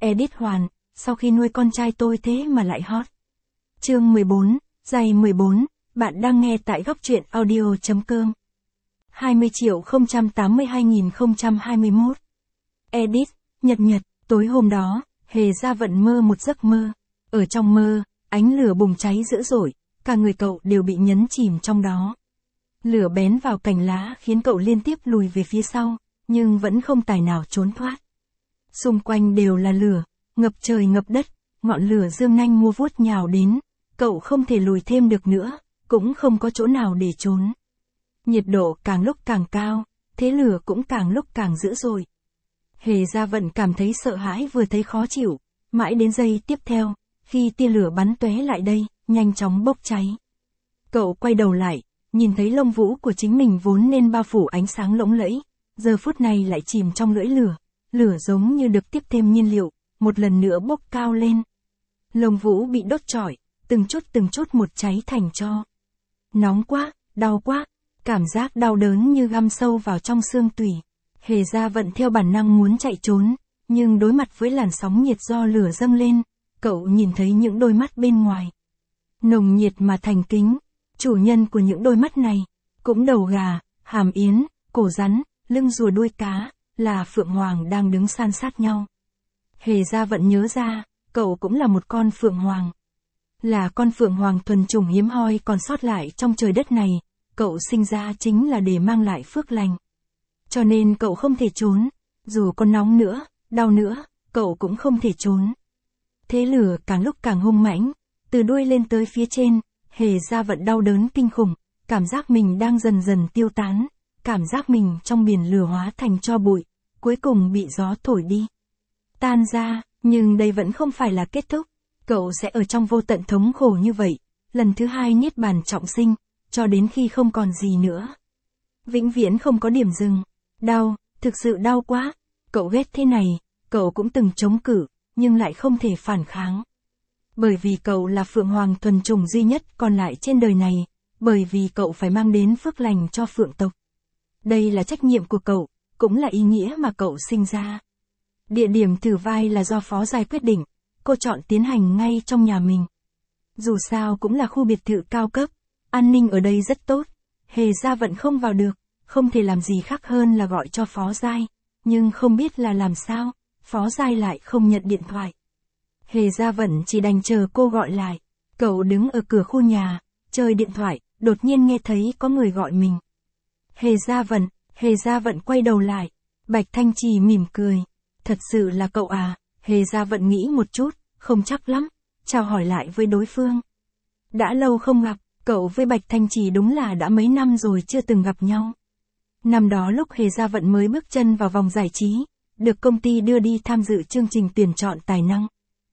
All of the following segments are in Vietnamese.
Edit Hoàn, sau khi nuôi con trai tôi thế mà lại hot. Chương 14, giày 14, bạn đang nghe tại góc truyện audio.com. 20.082.021. Edit, Nhật, tối hôm đó, Hề Gia Vận mơ một giấc mơ. Ở trong mơ, ánh lửa bùng cháy dữ dội, cả người cậu đều bị nhấn chìm trong đó. Lửa bén vào cành lá khiến cậu liên tiếp lùi về phía sau, nhưng vẫn không tài nào trốn thoát. Xung quanh đều là lửa, ngập trời ngập đất, ngọn lửa dương nanh mua vuốt nhào đến, cậu không thể lùi thêm được nữa, cũng không có chỗ nào để trốn. Nhiệt độ càng lúc càng cao, thế lửa cũng càng lúc càng dữ dội. Hề Gia Vận cảm thấy sợ hãi vừa thấy khó chịu, mãi đến giây tiếp theo, khi tia lửa bắn tóe lại đây, nhanh chóng bốc cháy. Cậu quay đầu lại, nhìn thấy lông vũ của chính mình vốn nên bao phủ ánh sáng lộng lẫy, giờ phút này lại chìm trong lưỡi lửa, lửa giống như được tiếp thêm nhiên liệu, một lần nữa bốc cao lên. Lông vũ bị đốt trọi, từng chút một cháy thành tro. Nóng quá, đau quá, cảm giác đau đớn như găm sâu vào trong xương tủy. Hề Gia Vận theo bản năng muốn chạy trốn, nhưng đối mặt với làn sóng nhiệt do lửa dâng lên, cậu nhìn thấy những đôi mắt bên ngoài. Nồng nhiệt mà thành kính, chủ nhân của những đôi mắt này, cũng đầu gà, hàm yến, cổ rắn, lưng rùa đuôi cá, là Phượng Hoàng đang đứng san sát nhau. Hề Gia Vận nhớ ra, cậu cũng là một con Phượng Hoàng. Là con Phượng Hoàng thuần chủng hiếm hoi còn sót lại trong trời đất này, cậu sinh ra chính là để mang lại phước lành. Cho nên cậu không thể trốn, dù có nóng nữa, đau nữa, cậu cũng không thể trốn. Thế lửa càng lúc càng hung mãnh, từ đuôi lên tới phía trên, Hề Gia Vận đau đớn kinh khủng, cảm giác mình đang dần dần tiêu tán, cảm giác mình trong biển lửa hóa thành tro bụi, cuối cùng bị gió thổi đi. Tan ra, nhưng đây vẫn không phải là kết thúc, cậu sẽ ở trong vô tận thống khổ như vậy, lần thứ hai niết bàn trọng sinh, cho đến khi không còn gì nữa. Vĩnh viễn không có điểm dừng. Đau, thực sự đau quá. Cậu ghét thế này, cậu cũng từng chống cự, nhưng lại không thể phản kháng. Bởi vì cậu là Phượng Hoàng thuần chủng duy nhất còn lại trên đời này, bởi vì cậu phải mang đến phước lành cho Phượng tộc. Đây là trách nhiệm của cậu, cũng là ý nghĩa mà cậu sinh ra. Địa điểm thử vai là do Phó Giai quyết định, cô chọn tiến hành ngay trong nhà mình. Dù sao cũng là khu biệt thự cao cấp, an ninh ở đây rất tốt, Hề Gia Vận không vào được, không thể làm gì khác hơn là gọi cho Phó Giai, nhưng không biết là làm sao, Phó Giai lại không nhận điện thoại. Hề Gia Vận chỉ đành chờ cô gọi lại, cậu đứng ở cửa khu nhà, chơi điện thoại, đột nhiên nghe thấy có người gọi mình. Hề Gia Vận quay đầu lại, Bạch Thanh Trì mỉm cười, thật sự là cậu à, Hề Gia Vận nghĩ một chút, không chắc lắm, chào hỏi lại với đối phương. Đã lâu không gặp, cậu với Bạch Thanh Trì đúng là đã mấy năm rồi chưa từng gặp nhau. Năm đó lúc Hề Gia Vận mới bước chân vào vòng giải trí, được công ty đưa đi tham dự chương trình tuyển chọn tài năng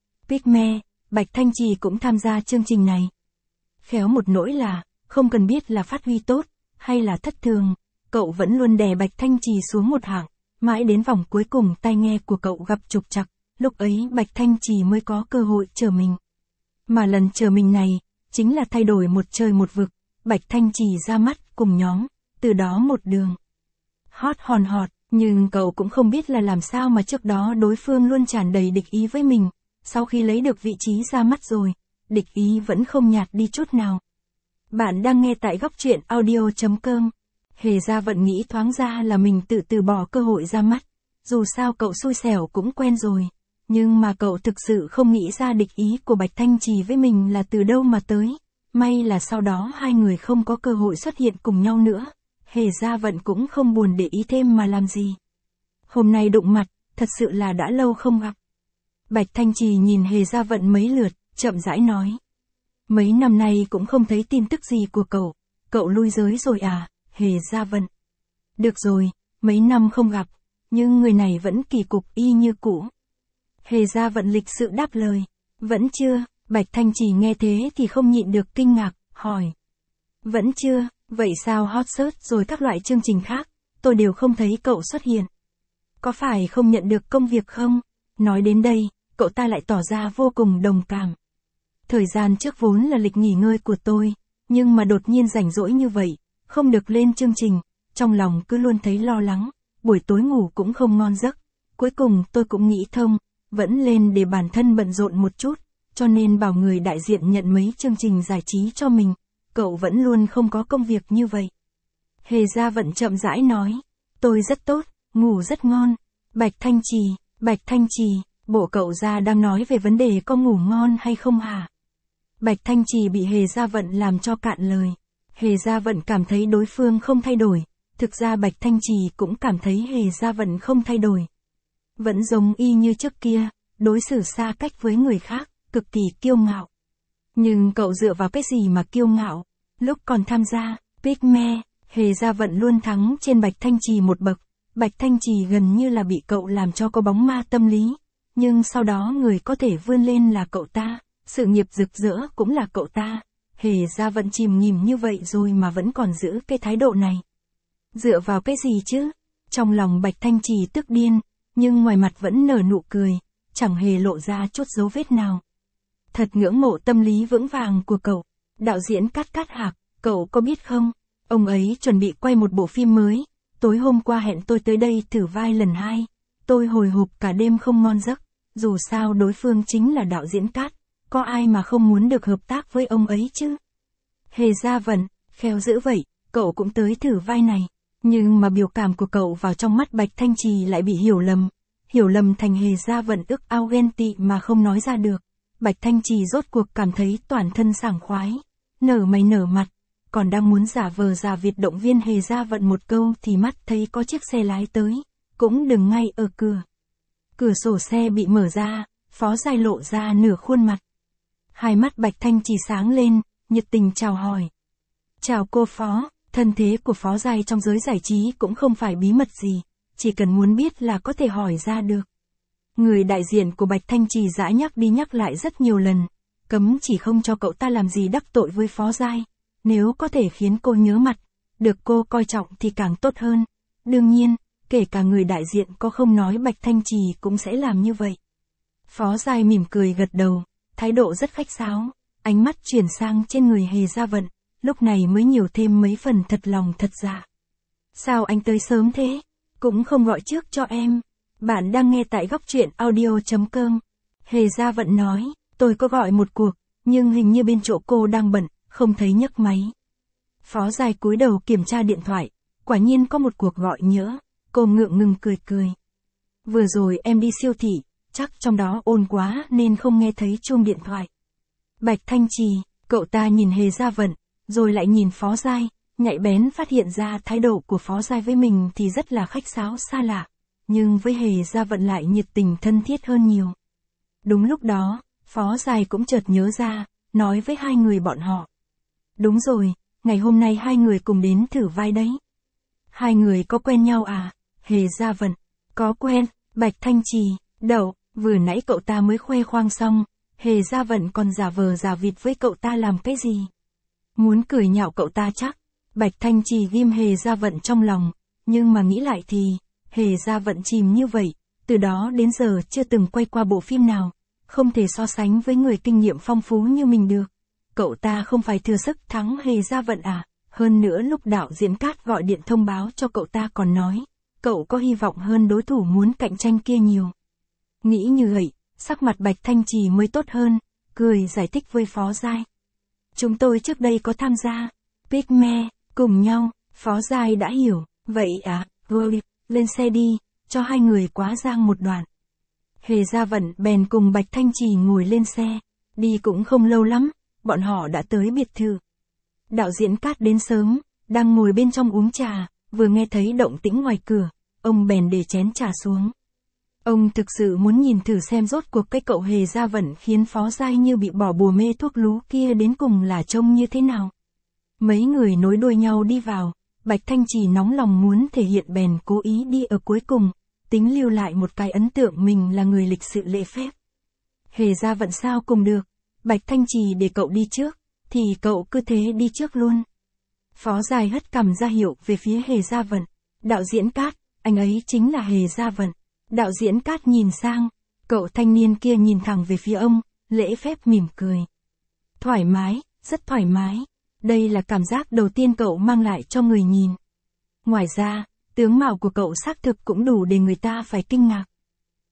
Picme, Bạch Thanh Trì cũng tham gia chương trình này. Khéo một nỗi là, không cần biết là phát huy tốt, hay là thất thường, cậu vẫn luôn đè Bạch Thanh Trì xuống một hạng, mãi đến vòng cuối cùng tai nghe của cậu gặp trục trặc, lúc ấy Bạch Thanh Trì mới có cơ hội chờ mình. Mà lần chờ mình này, chính là thay đổi một trời một vực, Bạch Thanh Trì ra mắt cùng nhóm, từ đó một đường. Hot hòn hot, nhưng cậu cũng không biết là làm sao mà trước đó đối phương luôn tràn đầy địch ý với mình, sau khi lấy được vị trí ra mắt rồi, địch ý vẫn không nhạt đi chút nào. Bạn đang nghe tại góc truyện audio.com. Hề Gia Vận nghĩ thoáng ra là mình từ bỏ cơ hội ra mắt, dù sao cậu xui xẻo cũng quen rồi, nhưng mà cậu thực sự không nghĩ ra địch ý của Bạch Thanh Trì với mình là từ đâu mà tới, may là sau đó hai người không có cơ hội xuất hiện cùng nhau nữa. Hề Gia Vận cũng không buồn để ý thêm mà làm gì. Hôm nay đụng mặt, thật sự là đã lâu không gặp. Bạch Thanh Trì nhìn Hề Gia Vận mấy lượt, chậm rãi nói. Mấy năm nay cũng không thấy tin tức gì của cậu lui giới rồi à, Hề Gia Vận. Được rồi, mấy năm không gặp, nhưng người này vẫn kỳ cục y như cũ. Hề Gia Vận lịch sự đáp lời. Vẫn chưa, Bạch Thanh Trì nghe thế thì không nhịn được kinh ngạc, hỏi. Vẫn chưa. Vậy sao hot search rồi các loại chương trình khác, tôi đều không thấy cậu xuất hiện. Có phải không nhận được công việc không? Nói đến đây, cậu ta lại tỏ ra vô cùng đồng cảm. Thời gian trước vốn là lịch nghỉ ngơi của tôi, nhưng mà đột nhiên rảnh rỗi như vậy, không được lên chương trình, trong lòng cứ luôn thấy lo lắng, buổi tối ngủ cũng không ngon giấc. Cuối cùng tôi cũng nghĩ thông, vẫn lên để bản thân bận rộn một chút, cho nên bảo người đại diện nhận mấy chương trình giải trí cho mình, cậu vẫn luôn không có công việc như vậy. Hề Gia Vận chậm rãi nói, tôi rất tốt, ngủ rất ngon. Bạch Thanh Trì, bộ cậu Gia đang nói về vấn đề có ngủ ngon hay không hả? Bạch Thanh Trì bị Hề Gia Vận làm cho cạn lời. Hề Gia Vận cảm thấy đối phương không thay đổi, thực ra Bạch Thanh Trì cũng cảm thấy Hề Gia Vận không thay đổi. Vẫn giống y như trước kia, đối xử xa cách với người khác, cực kỳ kiêu ngạo. Nhưng cậu dựa vào cái gì mà kiêu ngạo? Lúc còn tham gia Pygmy, Hề Gia Vận luôn thắng trên Bạch Thanh Trì một bậc. Bạch Thanh Trì gần như là bị cậu làm cho có bóng ma tâm lý. Nhưng sau đó người có thể vươn lên là cậu ta, sự nghiệp rực rỡ cũng là cậu ta. Hề Gia Vận chìm nghỉm như vậy rồi mà vẫn còn giữ cái thái độ này. Dựa vào cái gì chứ? Trong lòng Bạch Thanh Trì tức điên, nhưng ngoài mặt vẫn nở nụ cười, chẳng hề lộ ra chút dấu vết nào. Thật ngưỡng mộ tâm lý vững vàng của cậu. Đạo diễn Cát Hạc, cậu có biết không? Ông ấy chuẩn bị quay một bộ phim mới. Tối hôm qua hẹn tôi tới đây thử vai lần 2. Tôi hồi hộp cả đêm không ngon giấc. Dù sao đối phương chính là đạo diễn Cát. Có ai mà không muốn được hợp tác với ông ấy chứ? Hề Gia Vận, khéo dữ vậy, cậu cũng tới thử vai này. Nhưng mà biểu cảm của cậu vào trong mắt Bạch Thanh Trì lại bị hiểu lầm. Hiểu lầm thành Hề Gia Vận ức ao ghen tị mà không nói ra được. Bạch Thanh Trì rốt cuộc cảm thấy toàn thân sảng khoái. Nở mày nở mặt. Còn đang muốn giả vờ giả vịt động viên Hề Gia Vận một câu thì mắt thấy có chiếc xe lái tới. Cũng đừng ngay ở cửa. Cửa sổ xe bị mở ra, Phó Giai lộ ra nửa khuôn mặt. Hai mắt Bạch Thanh Trì sáng lên, nhiệt tình chào hỏi. Chào cô Phó, thân thế của Phó Giai trong giới giải trí cũng không phải bí mật gì, chỉ cần muốn biết là có thể hỏi ra được. Người đại diện của Bạch Thanh Trì dã nhắc đi nhắc lại rất nhiều lần, cấm chỉ không cho cậu ta làm gì đắc tội với Phó Giai, nếu có thể khiến cô nhớ mặt, được cô coi trọng thì càng tốt hơn. Đương nhiên, kể cả người đại diện có không nói Bạch Thanh Trì cũng sẽ làm như vậy. Phó Giai mỉm cười gật đầu, thái độ rất khách sáo, ánh mắt chuyển sang trên người Hề Gia Vận, lúc này mới nhiều thêm mấy phần thật lòng thật dạ. Sao anh tới sớm thế? Cũng không gọi trước cho em. Bạn đang nghe tại góc truyện audio.com. Hề Gia Vận nói, tôi có gọi một cuộc, nhưng hình như bên chỗ cô đang bận, không thấy nhấc máy. Phó Giai cúi đầu kiểm tra điện thoại, quả nhiên có một cuộc gọi nhỡ, cô ngượng ngùng cười cười. Vừa rồi em đi siêu thị, chắc trong đó ồn quá nên không nghe thấy chuông điện thoại. Bạch Thanh Trì, cậu ta nhìn Hề Gia Vận, rồi lại nhìn Phó Giai, nhạy bén phát hiện ra thái độ của Phó Giai với mình thì rất là khách sáo xa lạ, nhưng với Hề Gia Vận lại nhiệt tình thân thiết hơn nhiều. Đúng lúc đó, Phó Giai cũng chợt nhớ ra, nói với hai người bọn họ. Đúng rồi, ngày hôm nay hai người cùng đến thử vai đấy. Hai người có quen nhau à? Hề Gia Vận, có quen. Bạch Thanh Trì, đậu, vừa nãy cậu ta mới khoe khoang xong, Hề Gia Vận còn giả vờ giả vịt với cậu ta làm cái gì? Muốn cười nhạo cậu ta chắc. Bạch Thanh Trì ghim Hề Gia Vận trong lòng, nhưng mà nghĩ lại thì, Hề Gia Vận chìm như vậy, từ đó đến giờ chưa từng quay qua bộ phim nào, không thể so sánh với người kinh nghiệm phong phú như mình được. Cậu ta không phải thừa sức thắng Hề Gia Vận à? Hơn nữa lúc đạo diễn Cát gọi điện thông báo cho cậu ta còn nói, cậu có hy vọng hơn đối thủ muốn cạnh tranh kia nhiều. Nghĩ như vậy, sắc mặt Bạch Thanh Trì mới tốt hơn, cười giải thích với Phó Giai. Chúng tôi trước đây có tham gia Pygmy cùng nhau. Phó Giai đã hiểu, vậy à, rồi, lên xe đi, cho hai người quá giang một đoạn. Hề Gia Vận bèn cùng Bạch Thanh Trì ngồi lên xe, đi cũng không lâu lắm, bọn họ đã tới biệt thự. Đạo diễn Cát đến sớm, đang ngồi bên trong uống trà, vừa nghe thấy động tĩnh ngoài cửa, ông bèn để chén trà xuống. Ông thực sự muốn nhìn thử xem rốt cuộc cái cậu Hề Gia Vận khiến Phó Giai như bị bỏ bùa mê thuốc lú kia đến cùng là trông như thế nào. Mấy người nối đuôi nhau đi vào, Bạch Thanh Trì nóng lòng muốn thể hiện bèn cố ý đi ở cuối cùng, tính lưu lại một cái ấn tượng mình là người lịch sự lễ phép. Hề Gia Vận sao cùng được, Bạch Thanh Trì để cậu đi trước, thì cậu cứ thế đi trước luôn. Phó Giai hất cằm ra hiệu về phía Hề Gia Vận. Đạo diễn Cát, anh ấy chính là Hề Gia Vận. Đạo diễn Cát nhìn sang, cậu thanh niên kia nhìn thẳng về phía ông, lễ phép mỉm cười. Thoải mái, rất thoải mái. Đây là cảm giác đầu tiên cậu mang lại cho người nhìn. Ngoài ra, tướng mạo của cậu xác thực cũng đủ để người ta phải kinh ngạc.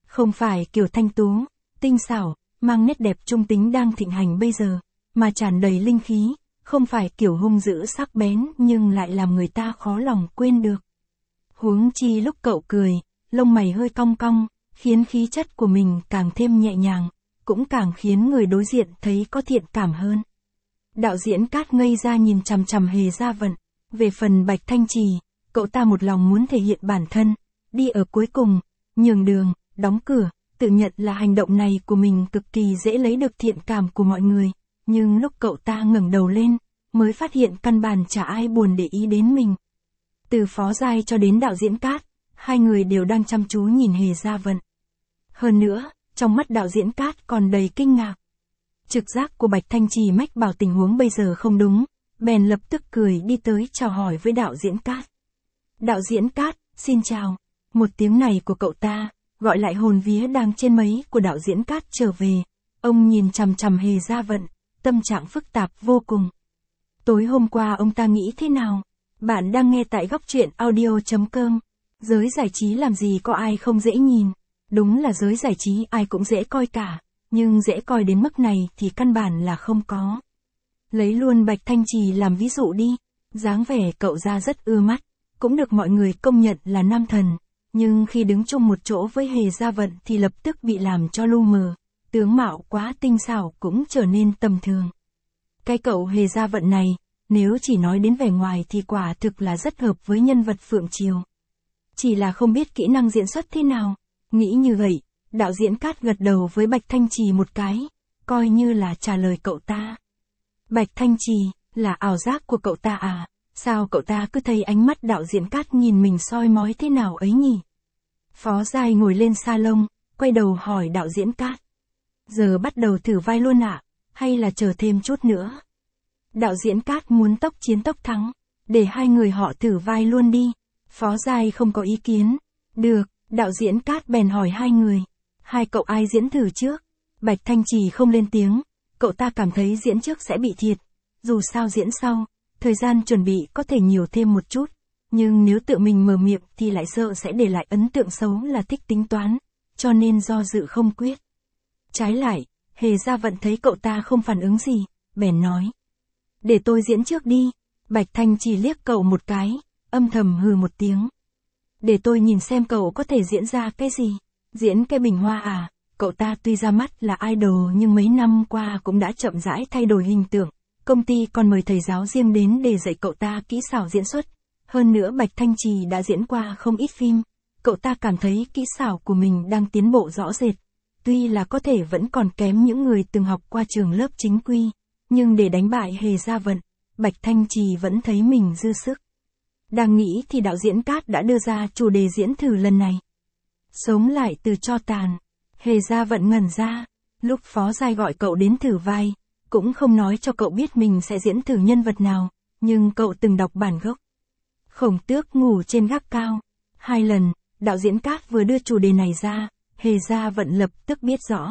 Không phải kiểu thanh tú, tinh xảo, mang nét đẹp trung tính đang thịnh hành bây giờ, mà tràn đầy linh khí, không phải kiểu hung dữ sắc bén nhưng lại làm người ta khó lòng quên được. Huống chi lúc cậu cười, lông mày hơi cong cong, khiến khí chất của mình càng thêm nhẹ nhàng, cũng càng khiến người đối diện thấy có thiện cảm hơn. Đạo diễn Cát ngây ra nhìn chằm chằm Hề Gia Vận. Về phần Bạch Thanh Trì, cậu ta một lòng muốn thể hiện bản thân, đi ở cuối cùng, nhường đường, đóng cửa, tự nhận là hành động này của mình cực kỳ dễ lấy được thiện cảm của mọi người, nhưng lúc cậu ta ngẩng đầu lên, mới phát hiện căn bản chả ai buồn để ý đến mình. Từ Phó Giai cho đến đạo diễn Cát, hai người đều đang chăm chú nhìn Hề Gia Vận. Hơn nữa, trong mắt đạo diễn Cát còn đầy kinh ngạc. Trực giác của Bạch Thanh Trì mách bảo tình huống bây giờ không đúng, bèn lập tức cười đi tới chào hỏi với đạo diễn Cát. Đạo diễn Cát, xin chào. Một tiếng này của cậu ta, gọi lại hồn vía đang trên mấy của đạo diễn Cát trở về. Ông nhìn chằm chằm Hề Gia Vận, tâm trạng phức tạp vô cùng. Tối hôm qua ông ta nghĩ thế nào? Bạn đang nghe tại góc truyện audio.com. Giới giải trí làm gì có ai không dễ nhìn. Đúng là giới giải trí ai cũng dễ coi cả, nhưng dễ coi đến mức này thì căn bản là không có. Lấy luôn Bạch Thanh Trì làm ví dụ đi, dáng vẻ cậu ra rất ưa mắt, cũng được mọi người công nhận là nam thần, nhưng khi đứng chung một chỗ với Hề Gia Vận thì lập tức bị làm cho lu mờ, tướng mạo quá tinh xảo cũng trở nên tầm thường. Cái cậu Hề Gia Vận này, nếu chỉ nói đến vẻ ngoài thì quả thực là rất hợp với nhân vật Phượng Triều. Chỉ là không biết kỹ năng diễn xuất thế nào. Nghĩ như vậy, đạo diễn Cát gật đầu với Bạch Thanh Trì một cái, coi như là trả lời cậu ta. Bạch Thanh Trì, là ảo giác của cậu ta à? Sao cậu ta cứ thấy ánh mắt đạo diễn Cát nhìn mình soi mói thế nào ấy nhỉ? Phó Giai ngồi lên salon, quay đầu hỏi đạo diễn Cát. Giờ bắt đầu thử vai luôn ạ, hay là chờ thêm chút nữa? Đạo diễn Cát muốn tốc chiến tốc thắng, để hai người họ thử vai luôn đi. Phó Giai không có ý kiến. Được, đạo diễn Cát bèn hỏi hai người. Hai cậu ai diễn thử trước? Bạch Thanh Trì không lên tiếng, cậu ta cảm thấy diễn trước sẽ bị thiệt. Dù sao diễn sau, thời gian chuẩn bị có thể nhiều thêm một chút, nhưng nếu tự mình mở miệng thì lại sợ sẽ để lại ấn tượng xấu là thích tính toán, cho nên do dự không quyết. Trái lại, Hề Gia Vận thấy cậu ta không phản ứng gì, bèn nói. Để tôi diễn trước đi. Bạch Thanh Trì liếc cậu một cái, âm thầm hừ một tiếng. Để tôi nhìn xem cậu có thể diễn ra cái gì. Diễn cái bình hoa à? Cậu ta tuy ra mắt là idol nhưng mấy năm qua cũng đã chậm rãi thay đổi hình tượng. Công ty còn mời thầy giáo riêng đến để dạy cậu ta kỹ xảo diễn xuất. Hơn nữa Bạch Thanh Trì đã diễn qua không ít phim. Cậu ta cảm thấy kỹ xảo của mình đang tiến bộ rõ rệt. Tuy là có thể vẫn còn kém những người từng học qua trường lớp chính quy, nhưng để đánh bại Hề Gia Vận, Bạch Thanh Trì vẫn thấy mình dư sức. Đang nghĩ thì đạo diễn Cát đã đưa ra chủ đề diễn thử lần này. Sống lại từ tro tàn. Hề Gia Vận ngẩn ra, lúc Phó Giai gọi cậu đến thử vai, cũng không nói cho cậu biết mình sẽ diễn thử nhân vật nào, nhưng cậu từng đọc bản gốc. Khổng Tước ngủ trên gác cao. 2 lần, đạo diễn Cát vừa đưa chủ đề này ra, Hề Gia Vận lập tức biết rõ.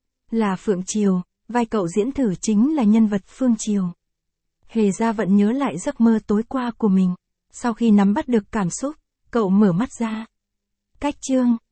Là Phượng Triều, vai cậu diễn thử chính là nhân vật Phương Triều. Hề Gia Vận nhớ lại giấc mơ tối qua của mình. Sau khi nắm bắt được cảm xúc, cậu mở mắt ra. Cách chương